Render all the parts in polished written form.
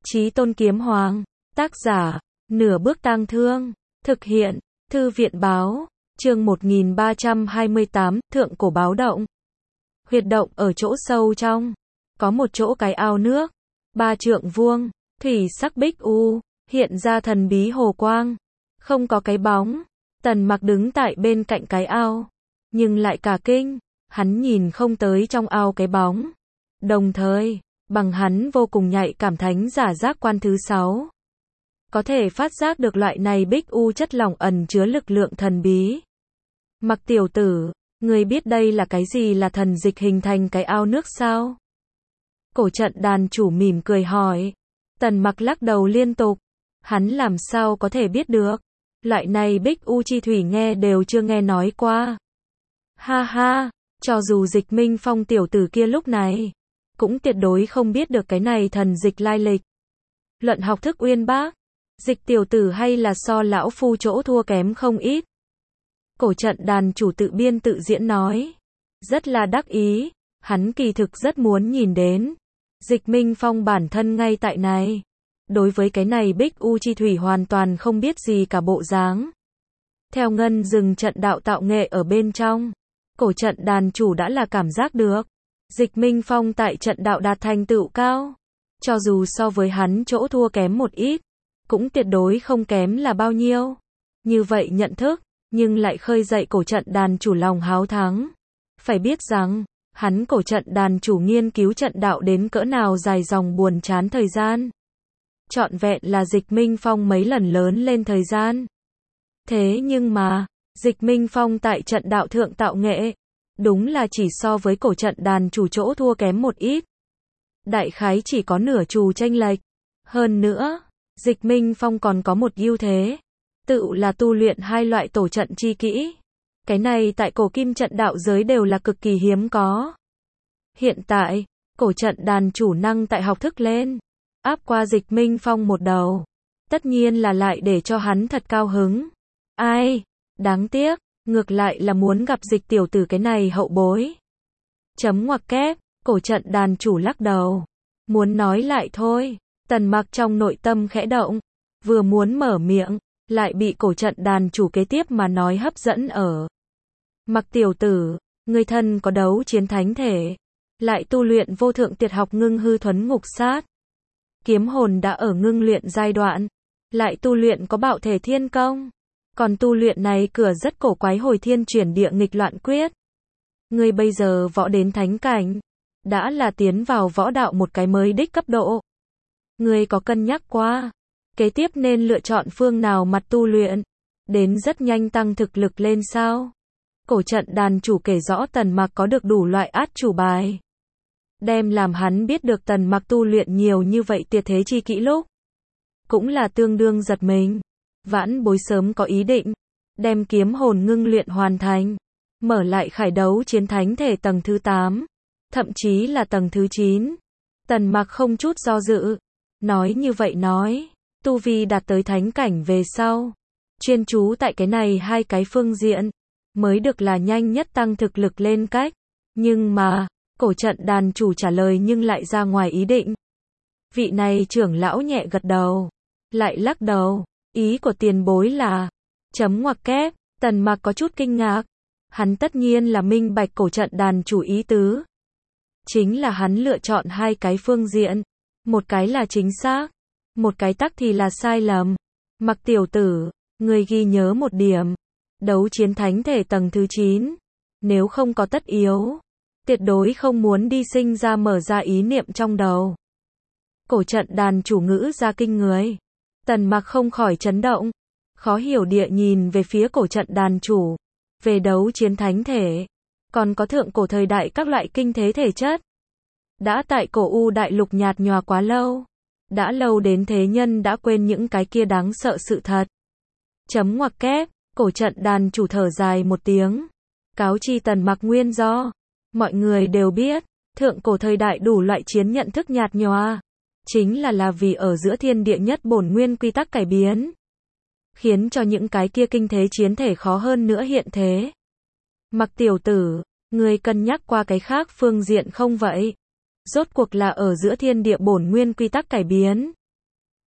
Chí Tôn Kiếm Hoàng. Tác giả, Nửa Bước Tang Thương. Thực hiện, Thư viện Báo. Chương 1328, Thượng Cổ Báo Động. Huyệt động ở chỗ sâu trong. Có một chỗ cái ao nước. 3 trượng vuông, thủy sắc bích u, hiện ra thần bí hồ quang. Không có cái bóng. Tần Mặc đứng tại bên cạnh cái ao. Nhưng lại cả kinh. Hắn nhìn không tới trong ao cái bóng. Đồng thời, bằng hắn vô cùng nhạy cảm thánh giả giác quan thứ 6. Có thể phát giác được loại này bích u chất lỏng ẩn chứa lực lượng thần bí. Mặc tiểu tử, ngươi biết đây là cái gì, là thần dịch hình thành cái ao nước sao? Cổ trận đàn chủ mỉm cười hỏi. Tần Mặc lắc đầu liên tục. Hắn làm sao có thể biết được? Loại này bích u chi thủy nghe đều chưa nghe nói qua. Ha ha, cho dù Dịch Minh Phong tiểu tử kia lúc này cũng tuyệt đối không biết được cái này thần dịch lai lịch. Luận học thức uyên bác, Dịch tiểu tử hay là so lão phu chỗ thua kém không ít. Cổ trận đàn chủ tự biên tự diễn nói. Rất là đắc ý, hắn kỳ thực rất muốn nhìn đến. Dịch Minh Phong bản thân ngay tại này. Đối với cái này bích u chi thủy hoàn toàn không biết gì cả bộ dáng. Theo ngân dừng trận đạo tạo nghệ ở bên trong, cổ trận đàn chủ đã là cảm giác được. Dịch Minh Phong tại trận đạo đạt thành tựu cao. Cho dù so với hắn chỗ thua kém một ít, cũng tuyệt đối không kém là bao nhiêu. Như vậy nhận thức, nhưng lại khơi dậy cổ trận đàn chủ lòng háo thắng. Phải biết rằng, hắn cổ trận đàn chủ nghiên cứu trận đạo đến cỡ nào dài dòng buồn chán thời gian. Trọn vẹn là Dịch Minh Phong mấy lần lớn lên thời gian. Thế nhưng mà, Dịch Minh Phong tại trận đạo thượng tạo nghệ, đúng là chỉ so với cổ trận đàn chủ chỗ thua kém một ít. Đại khái chỉ có nửa trù chênh lệch. Hơn nữa, Dịch Minh Phong còn có một ưu thế, tự là tu luyện hai loại tổ trận chi kỹ. Cái này tại cổ kim trận đạo giới đều là cực kỳ hiếm có. Hiện tại, cổ trận đàn chủ năng tại học thức lên, áp qua Dịch Minh Phong một đầu. Tất nhiên là lại để cho hắn thật cao hứng. Ai, đáng tiếc, ngược lại là muốn gặp Dịch tiểu tử cái này hậu bối. Chấm ngoặc kép, cổ trận đàn chủ lắc đầu. Muốn nói lại thôi. Tần Mặc trong nội tâm khẽ động, vừa muốn mở miệng, lại bị cổ trận đàn chủ kế tiếp mà nói hấp dẫn ở. Mặc tiểu tử, ngươi thân có đấu chiến thánh thể, lại tu luyện vô thượng tuyệt học ngưng hư thuấn ngục sát. Kiếm hồn đã ở ngưng luyện giai đoạn, lại tu luyện có bạo thể thiên công. Còn tu luyện này cửa rất cổ quái hồi thiên chuyển địa nghịch loạn quyết. Ngươi bây giờ võ đến thánh cảnh, đã là tiến vào võ đạo một cái mới đích cấp độ. Ngươi có cân nhắc qua, kế tiếp nên lựa chọn phương nào mặt tu luyện, đến rất nhanh tăng thực lực lên sao? Cổ trận đàn chủ kể rõ Tần Mặc có được đủ loại át chủ bài. Đem làm hắn biết được Tần Mặc tu luyện nhiều như vậy tuyệt thế chi kỹ lúc. Cũng là tương đương giật mình. Vãn bối sớm có ý định, đem kiếm hồn ngưng luyện hoàn thành, mở lại khải đấu chiến thánh thể tầng thứ 8, thậm chí là tầng thứ 9. Tần Mặc không chút do dự. Nói như vậy nói, tu vi đạt tới thánh cảnh về sau, chuyên chú tại cái này hai cái phương diện, mới được là nhanh nhất tăng thực lực lên cách. Nhưng mà, cổ trận đàn chủ trả lời nhưng lại ra ngoài ý định. Vị này trưởng lão nhẹ gật đầu, lại lắc đầu, ý của tiền bối là, chấm ngoặc kép, Tần Mặc có chút kinh ngạc. Hắn tất nhiên là minh bạch cổ trận đàn chủ ý tứ. Chính là hắn lựa chọn hai cái phương diện. Một cái là chính xác, một cái tắc thì là sai lầm. Mặc tiểu tử, ngươi ghi nhớ một điểm. Đấu chiến thánh thể tầng thứ 9. Nếu không có tất yếu, tuyệt đối không muốn đi sinh ra mở ra ý niệm trong đầu. Cổ trận đàn chủ ngữ ra kinh người. Tần Mặc không khỏi chấn động. Khó hiểu địa nhìn về phía cổ trận đàn chủ. Về đấu chiến thánh thể, còn có thượng cổ thời đại các loại kinh thế thể chất. Đã tại cổ U đại lục nhạt nhòa quá lâu. Đã lâu đến thế nhân đã quên những cái kia đáng sợ sự thật. Chấm ngoặc kép, cổ trận đàn chủ thở dài một tiếng. Cáo chi Tần Mặc nguyên do. Mọi người đều biết, thượng cổ thời đại đủ loại chiến nhận thức nhạt nhòa. Chính là vì ở giữa thiên địa nhất bổn nguyên quy tắc cải biến. Khiến cho những cái kia kinh thế chiến thể khó hơn nữa hiện thế. Mặc tiểu tử, ngươi cân nhắc qua cái khác phương diện không vậy? Rốt cuộc là ở giữa thiên địa bổn nguyên quy tắc cải biến.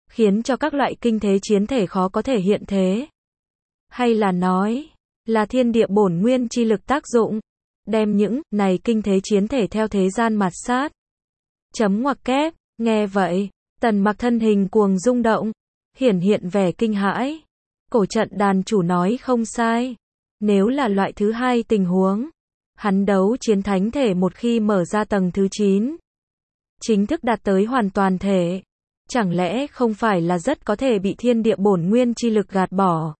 khiến cho các loại kinh thế chiến thể khó có thể hiện thế. Hay là nói, là thiên địa bổn nguyên chi lực tác dụng, đem những này kinh thế chiến thể theo thế gian mạt sát. Chấm ngoặc kép, nghe vậy, Tần Mặc thân hình cuồng rung động, hiển hiện vẻ kinh hãi. Cổ trận đàn chủ nói không sai. Nếu là loại thứ hai tình huống, hắn đấu chiến thánh thể một khi mở ra tầng thứ 9, chính thức đạt tới hoàn toàn thể, chẳng lẽ không phải là rất có thể bị thiên địa bổn nguyên chi lực gạt bỏ.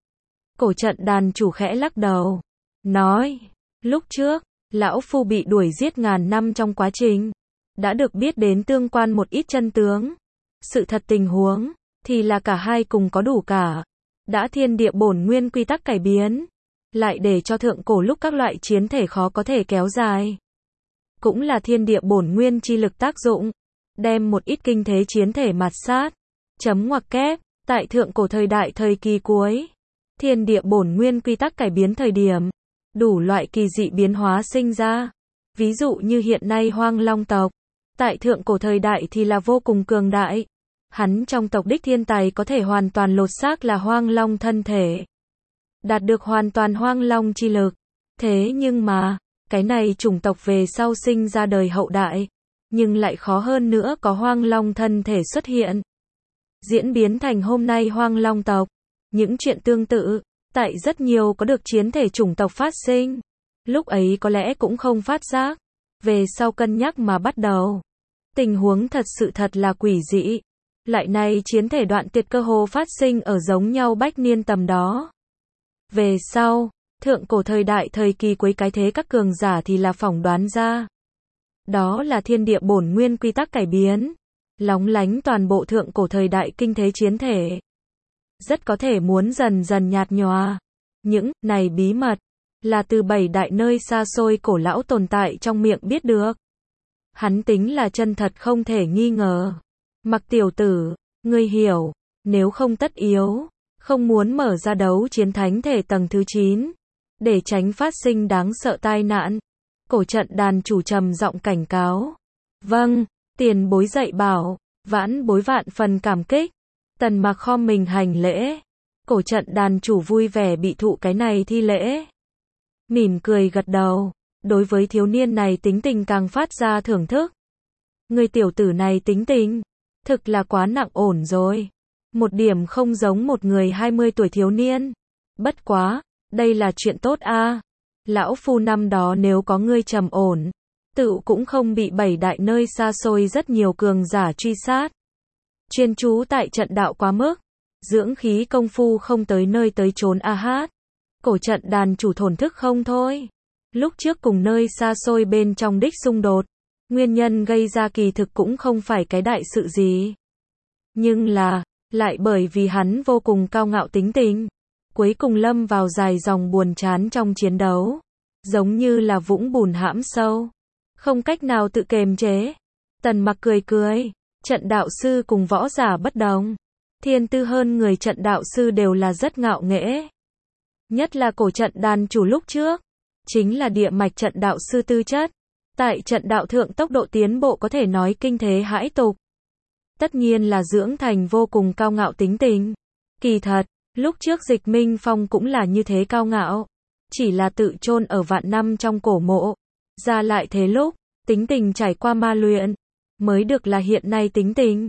Cổ trận đàn chủ khẽ lắc đầu, nói, lúc trước, lão phu bị đuổi giết ngàn năm trong quá trình, đã được biết đến tương quan một ít chân tướng. Sự thật tình huống, thì là cả hai cùng có đủ cả. Đã thiên địa bổn nguyên quy tắc cải biến, lại để cho thượng cổ lúc các loại chiến thể khó có thể kéo dài. Cũng là thiên địa bổn nguyên chi lực tác dụng, đem một ít kinh thế chiến thể mạt sát. Chấm ngoặc kép, tại thượng cổ thời đại thời kỳ cuối, thiên địa bổn nguyên quy tắc cải biến thời điểm, đủ loại kỳ dị biến hóa sinh ra. Ví dụ như hiện nay Hoang Long tộc, tại thượng cổ thời đại thì là vô cùng cường đại. Hắn trong tộc đích thiên tài có thể hoàn toàn lột xác là Hoang Long thân thể, đạt được hoàn toàn Hoang Long chi lực. Thế nhưng mà, cái này chủng tộc về sau sinh ra đời hậu đại, nhưng lại khó hơn nữa có Hoang Long thân thể xuất hiện, diễn biến thành hôm nay Hoang Long tộc. Những chuyện tương tự, tại rất nhiều có được chiến thể chủng tộc phát sinh, lúc ấy có lẽ cũng không phát giác, về sau cân nhắc mà bắt đầu. Tình huống thật sự thật là quỷ dị. Lại này chiến thể đoạn tuyệt cơ hồ phát sinh ở giống nhau bách niên tầm đó. Về sau, thượng cổ thời đại thời kỳ cuối cái thế các cường giả thì là phỏng đoán ra. Đó là thiên địa bổn nguyên quy tắc cải biến, lóng lánh toàn bộ thượng cổ thời đại kinh thế chiến thể. Rất có thể muốn dần dần nhạt nhòa. Những này bí mật, là từ 7 đại nơi xa xôi cổ lão tồn tại trong miệng biết được. Hắn tính là chân thật không thể nghi ngờ. Mặc tiểu tử, ngươi hiểu, nếu không tất yếu, không muốn mở ra đấu chiến thánh thể tầng thứ 9, để tránh phát sinh đáng sợ tai nạn. Cổ trận đàn chủ trầm giọng cảnh cáo. Vâng, tiền bối dạy bảo, vãn bối vạn phần cảm kích. Tần Mặc khom mình hành lễ. Cổ trận đàn chủ vui vẻ bị thụ cái này thi lễ, mỉm cười gật đầu, đối với thiếu niên này tính tình càng phát ra thưởng thức. Người tiểu tử này tính tình, thực là quá nặng ổn rồi. Một điểm không giống một người 20 tuổi thiếu niên. Bất quá, đây là chuyện tốt a. Lão phu năm đó nếu có ngươi trầm ổn, tự cũng không bị 7 đại nơi xa xôi rất nhiều cường giả truy sát. Chuyên chú tại trận đạo quá mức, dưỡng khí công phu không tới nơi tới chốn a hát. Cổ trận đàn chủ thổn thức không thôi. Lúc trước cùng nơi xa xôi bên trong đích xung đột, nguyên nhân gây ra kỳ thực cũng không phải cái đại sự gì. Nhưng là, lại bởi vì hắn vô cùng cao ngạo tính tình, cuối cùng lâm vào dài dòng buồn chán trong chiến đấu. Giống như là vũng bùn hãm sâu, không cách nào tự kiềm chế. Tần Mặc cười cười, trận đạo sư cùng võ giả bất đồng. Thiên tư hơn người trận đạo sư đều là rất ngạo nghễ. Nhất là cổ trận đàn chủ lúc trước, chính là địa mạch trận đạo sư tư chất. Tại trận đạo thượng tốc độ tiến bộ có thể nói kinh thế hãi tục. Tất nhiên là dưỡng thành vô cùng cao ngạo tính tình. Kỳ thật, lúc trước Dịch Minh Phong cũng là như thế cao ngạo. Chỉ là tự chôn ở vạn năm trong cổ mộ. Ra lại thế lúc, tính tình trải qua ma luyện, mới được là hiện nay tính tình.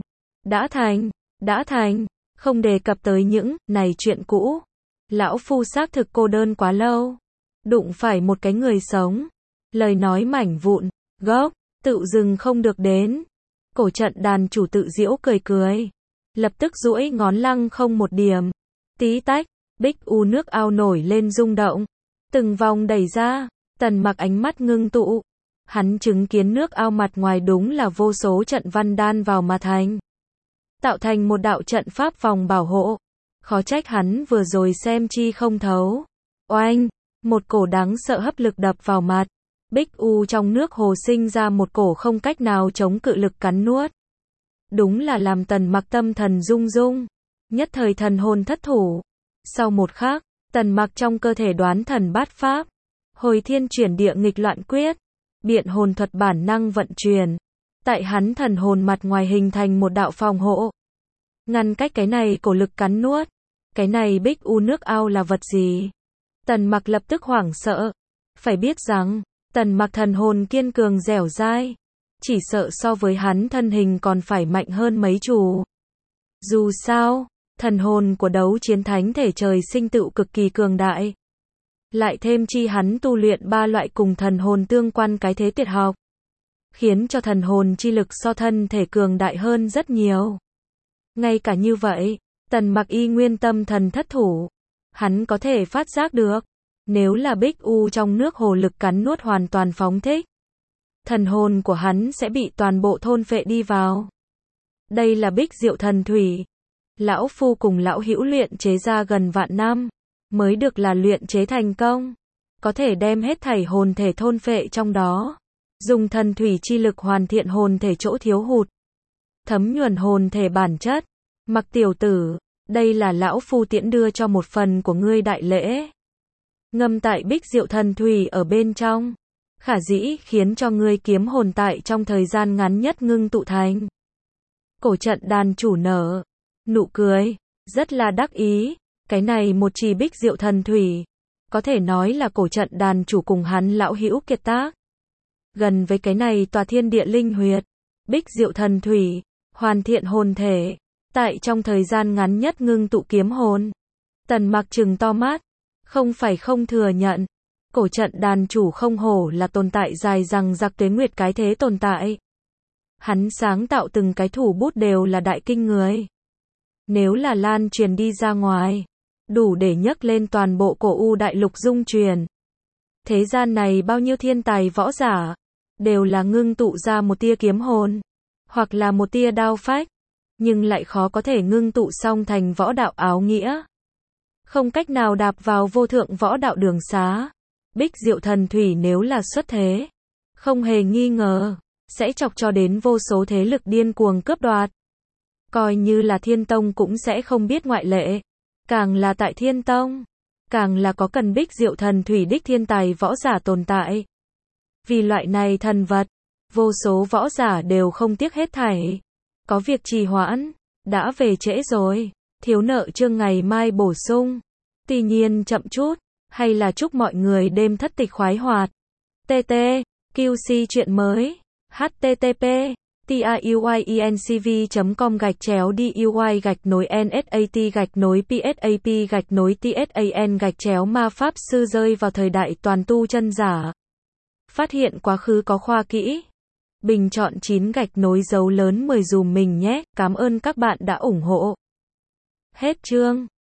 Đã thành, không đề cập tới những này chuyện cũ. Lão phu xác thực cô đơn quá lâu. Đụng phải một cái người sống. Lời nói mảnh vụn, gốc, tự dừng không được đến. Cổ trận đàn chủ tự giễu cười cười. Lập tức duỗi ngón lăng không một điểm. Tí tách, bích u nước ao nổi lên rung động. Từng vòng đẩy ra, Tần Mặc ánh mắt ngưng tụ. Hắn chứng kiến nước ao mặt ngoài đúng là vô số trận văn đan vào mà thành. Tạo thành một đạo trận pháp vòng bảo hộ. Khó trách hắn vừa rồi xem chi không thấu. Oanh, một cổ đáng sợ hấp lực đập vào mặt. Bích u trong nước hồ sinh ra một cổ không cách nào chống cự lực cắn nuốt. Đúng là làm Tần Mặc tâm thần rung rung. Nhất thời thần hồn thất thủ. Sau một khắc, Tần Mặc trong cơ thể đoán thần bát pháp. Hồi thiên chuyển địa nghịch loạn quyết. Biện hồn thuật bản năng vận chuyển. Tại hắn thần hồn mặt ngoài hình thành một đạo phòng hộ. Ngăn cách cái này cổ lực cắn nuốt. Cái này Bích U nước ao là vật gì? Tần Mặc lập tức hoảng sợ. Phải biết rằng, Tần Mặc thần hồn kiên cường dẻo dai. Chỉ sợ so với hắn thân hình còn phải mạnh hơn mấy chủ. Dù sao, thần hồn của đấu chiến thánh thể trời sinh tựu cực kỳ cường đại. Lại thêm chi hắn tu luyện 3 loại cùng thần hồn tương quan cái thế tuyệt học. Khiến cho thần hồn chi lực so thân thể cường đại hơn rất nhiều. Ngay cả như vậy, Tần Mặc y nguyên tâm thần thất thủ. Hắn có thể phát giác được. Nếu là Bích U trong nước hồ lực cắn nuốt hoàn toàn phóng thích. Thần hồn của hắn sẽ bị toàn bộ thôn phệ đi vào. Đây là Bích Diệu thần thủy. Lão Phu cùng Lão Hữu luyện chế ra gần vạn năm. Mới được là luyện chế thành công. Có thể đem hết thảy hồn thể thôn phệ trong đó. Dùng thần thủy chi lực hoàn thiện hồn thể chỗ thiếu hụt. Thấm nhuần hồn thể bản chất. Mặc tiểu tử, đây là Lão Phu tiễn đưa cho một phần của ngươi đại lễ. Ngâm tại Bích Diệu thần thủy ở bên trong. Khả dĩ khiến cho ngươi kiếm hồn tại trong thời gian ngắn nhất ngưng tụ thành. Cổ trận đàn chủ nở. Nụ cười. Rất là đắc ý. Cái này một chỉ Bích Diệu thần thủy. Có thể nói là cổ trận đàn chủ cùng hắn Lão Hữu kiệt tác. Gần với cái này tòa thiên địa linh huyệt. Bích Diệu thần thủy. Hoàn thiện hồn thể. Tại trong thời gian ngắn nhất ngưng tụ kiếm hồn. Tần Mặc trừng to mắt. Không phải không thừa nhận. Cổ trận đàn chủ không hổ là tồn tại dài rằng giặc tuế nguyệt cái thế tồn tại. Hắn sáng tạo từng cái thủ bút đều là đại kinh người. Nếu là lan truyền đi ra ngoài, đủ để nhấc lên toàn bộ cổ U đại lục dung truyền. Thế gian này bao nhiêu thiên tài võ giả, đều là ngưng tụ ra một tia kiếm hồn, hoặc là một tia đao phách, nhưng lại khó có thể ngưng tụ xong thành võ đạo áo nghĩa. Không cách nào đạp vào vô thượng võ đạo đường xá. Bích Diệu thần thủy nếu là xuất thế, không hề nghi ngờ, sẽ chọc cho đến vô số thế lực điên cuồng cướp đoạt. Coi như là Thiên Tông cũng sẽ không biết ngoại lệ. Càng là tại Thiên Tông, càng là có cần Bích Diệu thần thủy đích thiên tài võ giả tồn tại. Vì loại này thần vật, vô số võ giả đều không tiếc hết thảy. Có việc trì hoãn, đã về trễ rồi, thiếu nợ chương ngày mai bổ sung. Tuy nhiên chậm chút, hay là chúc mọi người đêm thất tịch khoái hoạt. TT, QC chuyện mới. HTTP, TIUINCV.com/DUI-NSAT-PSAP-TSAN ma pháp sư rơi vào thời đại toàn tu chân giả. Phát hiện quá khứ có khoa kỹ. Bình chọn 9 dấu lớn 10 dùm mình nhé. Cảm ơn các bạn đã ủng hộ. Hết chương.